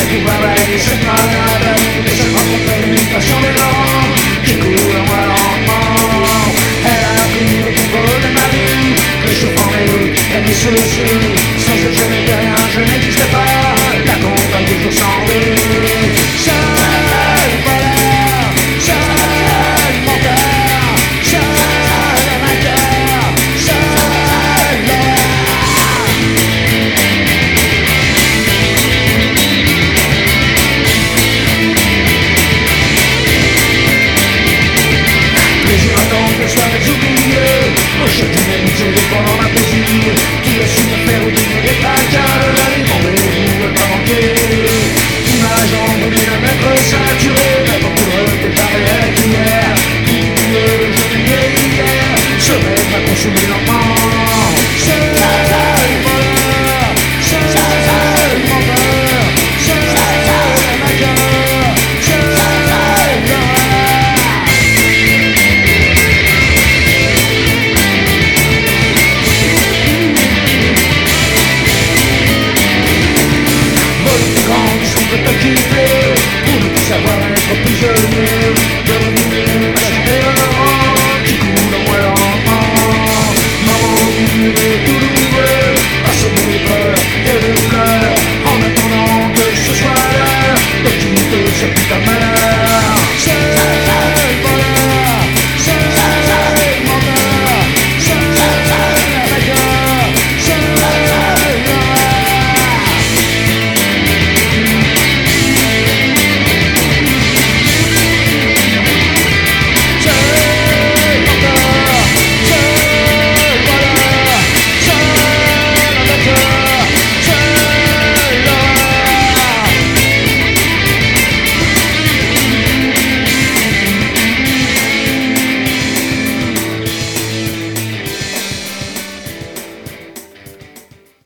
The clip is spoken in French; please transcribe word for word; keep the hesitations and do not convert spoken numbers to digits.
pouvoir balayer cette malade, laissez-moi comprendre une passion des gens qui coule en moi lentement. Elle a appris le contrôle de ma vie, que je prends mes doutes et mes soucis. Sans elle je n'étais rien, je n'existais pas, la compagne toujours sans lui. Seul, voilà, seul mon cœur, seul ma cœur, seul l'air. Plaisir attend que je sois oublié, je t'aime, je vais pendant ma plaisir. Tu as su me faire oublier les tracas, la vie mon rendez-vous veut pas manquer. Image en voulu d'un être saturé, mais pour poudre t'es pareil avec hier. Tout le je t'ai hier, ce rêve m'a consumé lentement.